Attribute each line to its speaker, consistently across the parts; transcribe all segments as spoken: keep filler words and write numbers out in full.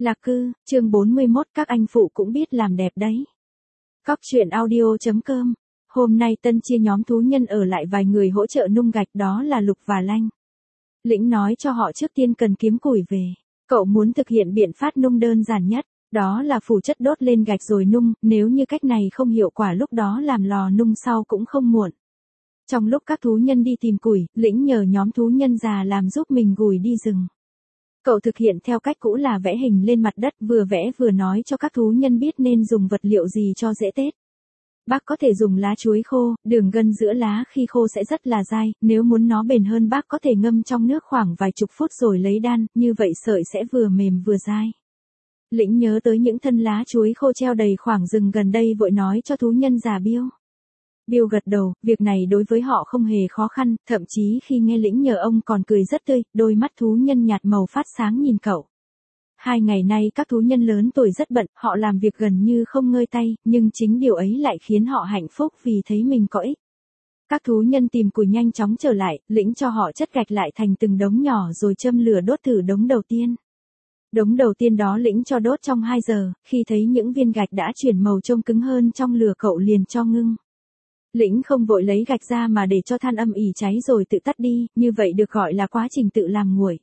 Speaker 1: Lạc cư, chương bốn mươi mốt các anh phụ cũng biết làm đẹp đấy. Cóc truyện audio chấm com. Hôm nay Tân chia nhóm thú nhân ở lại vài người hỗ trợ nung gạch, đó là Lục và Lanh. Lĩnh nói cho họ trước tiên cần kiếm củi về. Cậu muốn thực hiện biện pháp nung đơn giản nhất, đó là phủ chất đốt lên gạch rồi nung, nếu như cách này không hiệu quả lúc đó làm lò nung sau cũng không muộn. Trong lúc các thú nhân đi tìm củi, Lĩnh nhờ nhóm thú nhân già làm giúp mình gùi đi rừng. Cậu thực hiện theo cách cũ là vẽ hình lên mặt đất, vừa vẽ vừa nói cho các thú nhân biết nên dùng vật liệu gì cho dễ Tết. Bác có thể dùng lá chuối khô, đường gân giữa lá khi khô sẽ rất là dai, nếu muốn nó bền hơn bác có thể ngâm trong nước khoảng vài chục phút rồi lấy đan, như vậy sợi sẽ vừa mềm vừa dai. Lĩnh nhớ tới những thân lá chuối khô treo đầy khoảng rừng gần đây vội nói cho thú nhân già Bill. Bill gật đầu, việc này đối với họ không hề khó khăn, thậm chí khi nghe Lĩnh nhờ ông còn cười rất tươi, đôi mắt thú nhân nhạt màu phát sáng nhìn cậu. Hai ngày nay các thú nhân lớn tuổi rất bận, họ làm việc gần như không ngơi tay, nhưng chính điều ấy lại khiến họ hạnh phúc vì thấy mình có ích. Các thú nhân tìm củi nhanh chóng trở lại, Lĩnh cho họ chất gạch lại thành từng đống nhỏ rồi châm lửa đốt thử đống đầu tiên. Đống đầu tiên đó Lĩnh cho đốt trong hai giờ, khi thấy những viên gạch đã chuyển màu trông cứng hơn trong lửa cậu liền cho ngưng. Lĩnh không vội lấy gạch ra mà để cho than âm ỉ cháy rồi tự tắt đi, như vậy được gọi là quá trình tự làm nguội.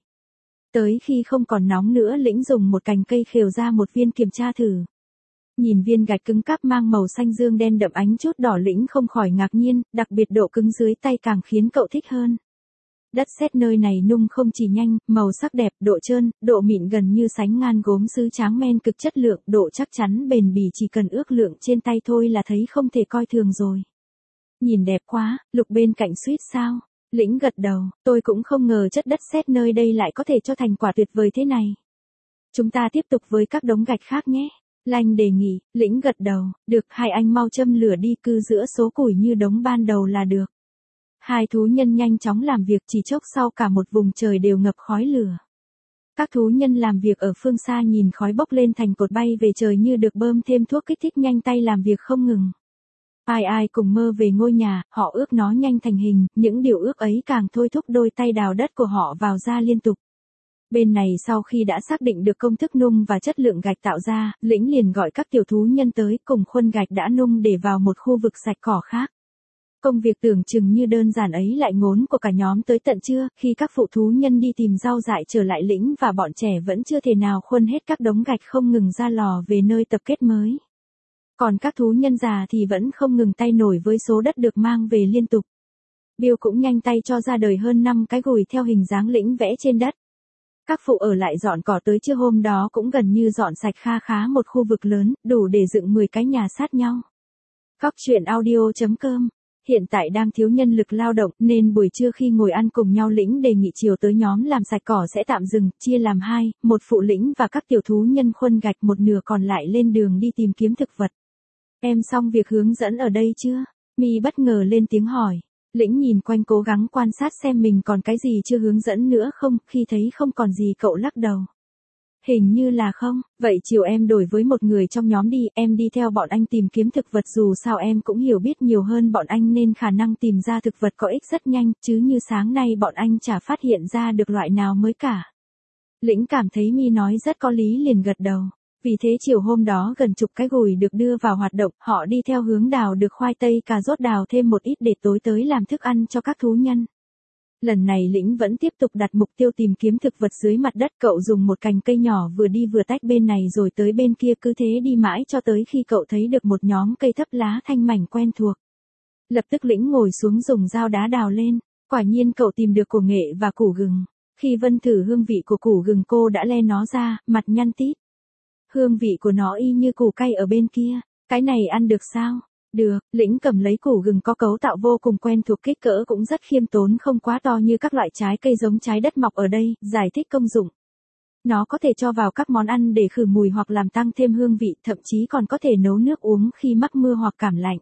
Speaker 1: Tới khi không còn nóng nữa Lĩnh dùng một cành cây khều ra một viên kiểm tra thử. Nhìn viên gạch cứng cáp mang màu xanh dương đen đậm ánh chút đỏ Lĩnh không khỏi ngạc nhiên, đặc biệt độ cứng dưới tay càng khiến cậu thích hơn. Đất sét nơi này nung không chỉ nhanh, màu sắc đẹp, độ trơn, độ mịn gần như sánh ngang gốm sứ Tráng Men cực chất lượng, độ chắc chắn bền bỉ chỉ cần ước lượng trên tay thôi là thấy không thể coi thường rồi. Nhìn đẹp quá, Lục bên cạnh suýt sao. Lĩnh gật đầu, tôi cũng không ngờ chất đất sét nơi đây lại có thể cho thành quả tuyệt vời thế này. Chúng ta tiếp tục với các đống gạch khác nhé. Lanh đề nghị, Lĩnh gật đầu, được, hai anh mau châm lửa đi, cứ giữa số củi như đống ban đầu là được. Hai thú nhân nhanh chóng làm việc, chỉ chốc sau cả một vùng trời đều ngập khói lửa. Các thú nhân làm việc ở phương xa nhìn khói bốc lên thành cột bay về trời như được bơm thêm thuốc kích thích, nhanh tay làm việc không ngừng. Ai ai cùng mơ về ngôi nhà, họ ước nó nhanh thành hình, những điều ước ấy càng thôi thúc đôi tay đào đất của họ vào ra liên tục. Bên này sau khi đã xác định được công thức nung và chất lượng gạch tạo ra, Lĩnh liền gọi các tiểu thú nhân tới cùng khuân gạch đã nung để vào một khu vực sạch cỏ khác. Công việc tưởng chừng như đơn giản ấy lại ngốn của cả nhóm tới tận trưa, khi các phụ thú nhân đi tìm rau dại trở lại Lĩnh và bọn trẻ vẫn chưa thể nào khuân hết các đống gạch không ngừng ra lò về nơi tập kết mới. Còn các thú nhân già thì vẫn không ngừng tay nổi với số đất được mang về liên tục. Bill cũng nhanh tay cho ra đời hơn năm cái gùi theo hình dáng Lĩnh vẽ trên đất. Các phụ ở lại dọn cỏ tới trưa hôm đó cũng gần như dọn sạch kha khá một khu vực lớn, đủ để dựng mười cái nhà sát nhau. Cóc truyện audio chấm com. Hiện tại đang thiếu nhân lực lao động nên buổi trưa khi ngồi ăn cùng nhau Lĩnh đề nghị chiều tới nhóm làm sạch cỏ sẽ tạm dừng, chia làm hai, một phụ Lĩnh và các tiểu thú nhân khuân gạch, một nửa còn lại lên đường đi tìm kiếm thực vật. Em xong việc hướng dẫn ở đây chưa? Mi bất ngờ lên tiếng hỏi. Lĩnh nhìn quanh cố gắng quan sát xem mình còn cái gì chưa hướng dẫn nữa không, khi thấy không còn gì cậu lắc đầu. Hình như là không, vậy chiều em đổi với một người trong nhóm đi, em đi theo bọn anh tìm kiếm thực vật, dù sao em cũng hiểu biết nhiều hơn bọn anh nên khả năng tìm ra thực vật có ích rất nhanh, chứ như sáng nay bọn anh chả phát hiện ra được loại nào mới cả. Lĩnh cảm thấy Mi nói rất có lý liền gật đầu. Vì thế chiều hôm đó gần chục cái gùi được đưa vào hoạt động, họ đi theo hướng đào được khoai tây cà rốt, đào thêm một ít để tối tới làm thức ăn cho các thú nhân. Lần này Lĩnh vẫn tiếp tục đặt mục tiêu tìm kiếm thực vật dưới mặt đất, cậu dùng một cành cây nhỏ vừa đi vừa tách bên này rồi tới bên kia, cứ thế đi mãi cho tới khi cậu thấy được một nhóm cây thấp lá thanh mảnh quen thuộc. Lập tức Lĩnh ngồi xuống dùng dao đá đào lên, quả nhiên cậu tìm được củ nghệ và củ gừng. Khi Vân thử hương vị của củ gừng cô đã le nó ra, mặt nhăn tít. Hương vị của nó y như củ cay ở bên kia, cái này ăn được sao? Được, Lĩnh cầm lấy củ gừng có cấu tạo vô cùng quen thuộc, kích cỡ cũng rất khiêm tốn, không quá to như các loại trái cây giống trái đất mọc ở đây, giải thích công dụng. Nó có thể cho vào các món ăn để khử mùi hoặc làm tăng thêm hương vị, thậm chí còn có thể nấu nước uống khi mắc mưa hoặc cảm lạnh.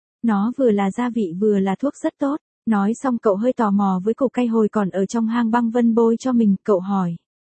Speaker 1: Nó vừa là gia vị vừa là thuốc rất tốt. Nói xong cậu hơi tò mò với củ cay hồi còn ở trong hang băng Vân bôi cho mình, cậu hỏi.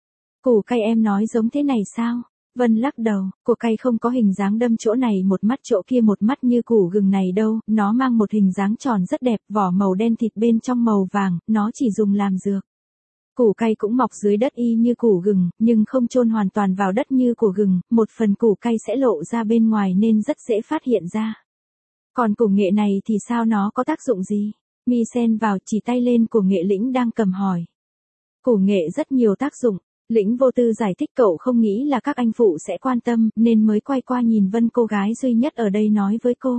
Speaker 1: Củ cay em nói giống thế này sao? Vân lắc đầu, củ cay không có hình dáng đâm chỗ này một mắt chỗ kia một mắt như củ gừng này đâu, nó mang một hình dáng tròn rất đẹp, vỏ màu đen, thịt bên trong màu vàng, nó chỉ dùng làm dược. Củ cay cũng mọc dưới đất y như củ gừng, nhưng không chôn hoàn toàn vào đất như củ gừng, một phần củ cay sẽ lộ ra bên ngoài nên rất dễ phát hiện ra. Còn củ nghệ này thì sao, nó có tác dụng gì? Mi xen vào chỉ tay lên củ nghệ Lĩnh đang cầm hỏi. Củ nghệ rất nhiều tác dụng, Lĩnh vô tư giải thích, cậu không nghĩ là các anh phụ sẽ quan tâm, nên mới quay qua nhìn Vân, cô gái duy nhất ở đây, nói với cô.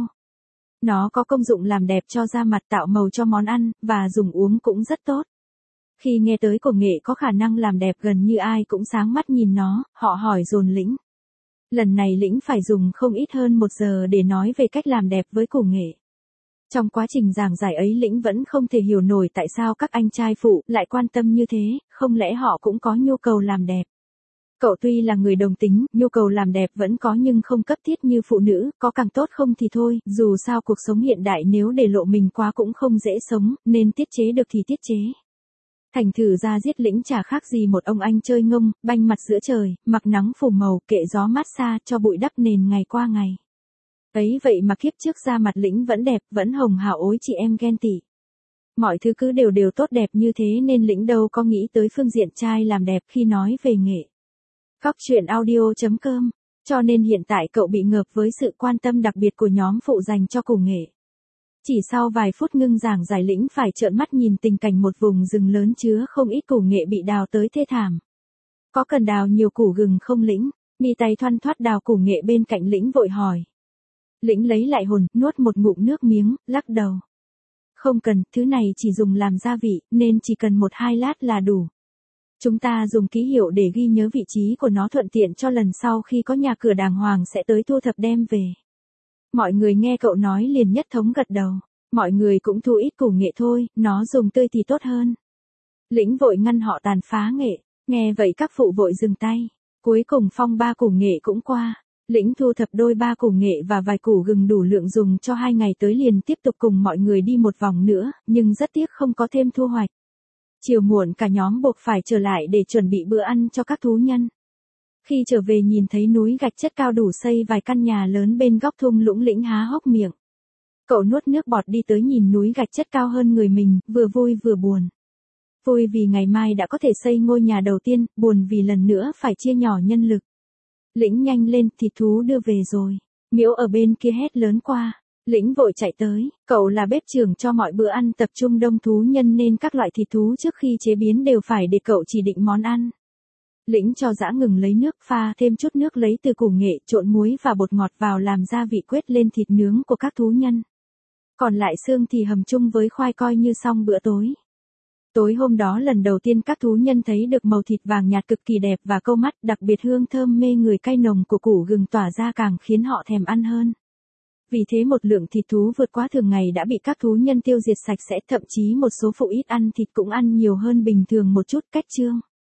Speaker 1: Nó có công dụng làm đẹp cho da mặt, tạo màu cho món ăn, và dùng uống cũng rất tốt. Khi nghe tới củ nghệ có khả năng làm đẹp, gần như ai cũng sáng mắt nhìn nó, họ hỏi dồn Lĩnh. Lần này Lĩnh phải dùng không ít hơn một giờ để nói về cách làm đẹp với củ nghệ. Trong quá trình giảng giải ấy, Lĩnh vẫn không thể hiểu nổi tại sao các anh trai phụ lại quan tâm như thế, không lẽ họ cũng có nhu cầu làm đẹp. Cậu tuy là người đồng tính, nhu cầu làm đẹp vẫn có nhưng không cấp thiết như phụ nữ, có càng tốt không thì thôi, dù sao cuộc sống hiện đại nếu để lộ mình quá cũng không dễ sống, nên tiết chế được thì tiết chế. Thành thử ra giết Lĩnh chả khác gì một ông anh chơi ngông, banh mặt giữa trời, mặc nắng phủ màu, kệ gió mát xa, cho bụi đắp nền ngày qua ngày. Ấy vậy mà kiếp trước da mặt Lĩnh vẫn đẹp, vẫn hồng hào, ối chị em ghen tị. Mọi thứ cứ đều đều tốt đẹp như thế nên Lĩnh đâu có nghĩ tới phương diện trai làm đẹp khi nói về nghệ. Cóc truyện audio chấm com. Cho nên hiện tại cậu bị ngợp với sự quan tâm đặc biệt của nhóm phụ dành cho củ nghệ. Chỉ sau vài phút ngưng giảng giải, Lĩnh phải trợn mắt nhìn tình cảnh một vùng rừng lớn chứa không ít củ nghệ bị đào tới thê thảm. Có cần đào nhiều củ gừng không Lĩnh? Mi tay thoăn thoắt đào củ nghệ bên cạnh Lĩnh vội hỏi. Lĩnh lấy lại hồn, nuốt một ngụm nước miếng, lắc đầu. Không cần, thứ này chỉ dùng làm gia vị, nên chỉ cần một hai lát là đủ. Chúng ta dùng ký hiệu để ghi nhớ vị trí của nó, thuận tiện cho lần sau khi có nhà cửa đàng hoàng sẽ tới thu thập đem về. Mọi người nghe cậu nói liền nhất thống gật đầu. Mọi người cũng thu ít củ nghệ thôi, nó dùng tươi thì tốt hơn. Lĩnh vội ngăn họ tàn phá nghệ. Nghe vậy các phụ vội dừng tay. Cuối cùng phong ba củ nghệ cũng qua. Lĩnh thu thập đôi ba củ nghệ và vài củ gừng đủ lượng dùng cho hai ngày tới, liền tiếp tục cùng mọi người đi một vòng nữa, nhưng rất tiếc không có thêm thu hoạch. Chiều muộn cả nhóm buộc phải trở lại để chuẩn bị bữa ăn cho các thú nhân. Khi trở về nhìn thấy núi gạch chất cao đủ xây vài căn nhà lớn bên góc thung lũng, Lĩnh há hốc miệng. Cậu nuốt nước bọt đi tới nhìn núi gạch chất cao hơn người mình, vừa vui vừa buồn. Vui vì ngày mai đã có thể xây ngôi nhà đầu tiên, buồn vì lần nữa phải chia nhỏ nhân lực. Lĩnh nhanh lên, thịt thú đưa về rồi. Miễu ở bên kia hét lớn qua. Lĩnh vội chạy tới, cậu là bếp trưởng cho mọi bữa ăn tập trung đông thú nhân nên các loại thịt thú trước khi chế biến đều phải để cậu chỉ định món ăn. Lĩnh cho dã ngừng lấy nước, pha thêm chút nước lấy từ củ nghệ, trộn muối và bột ngọt vào làm gia vị quết lên thịt nướng của các thú nhân. Còn lại xương thì hầm chung với khoai, coi như xong bữa tối. Tối hôm đó lần đầu tiên các thú nhân thấy được màu thịt vàng nhạt cực kỳ đẹp và câu mắt, đặc biệt hương thơm mê người cay nồng của củ gừng tỏa ra càng khiến họ thèm ăn hơn. Vì thế một lượng thịt thú vượt quá thường ngày đã bị các thú nhân tiêu diệt sạch sẽ, thậm chí một số phụ ít ăn thịt cũng ăn nhiều hơn bình thường một chút. Cách chương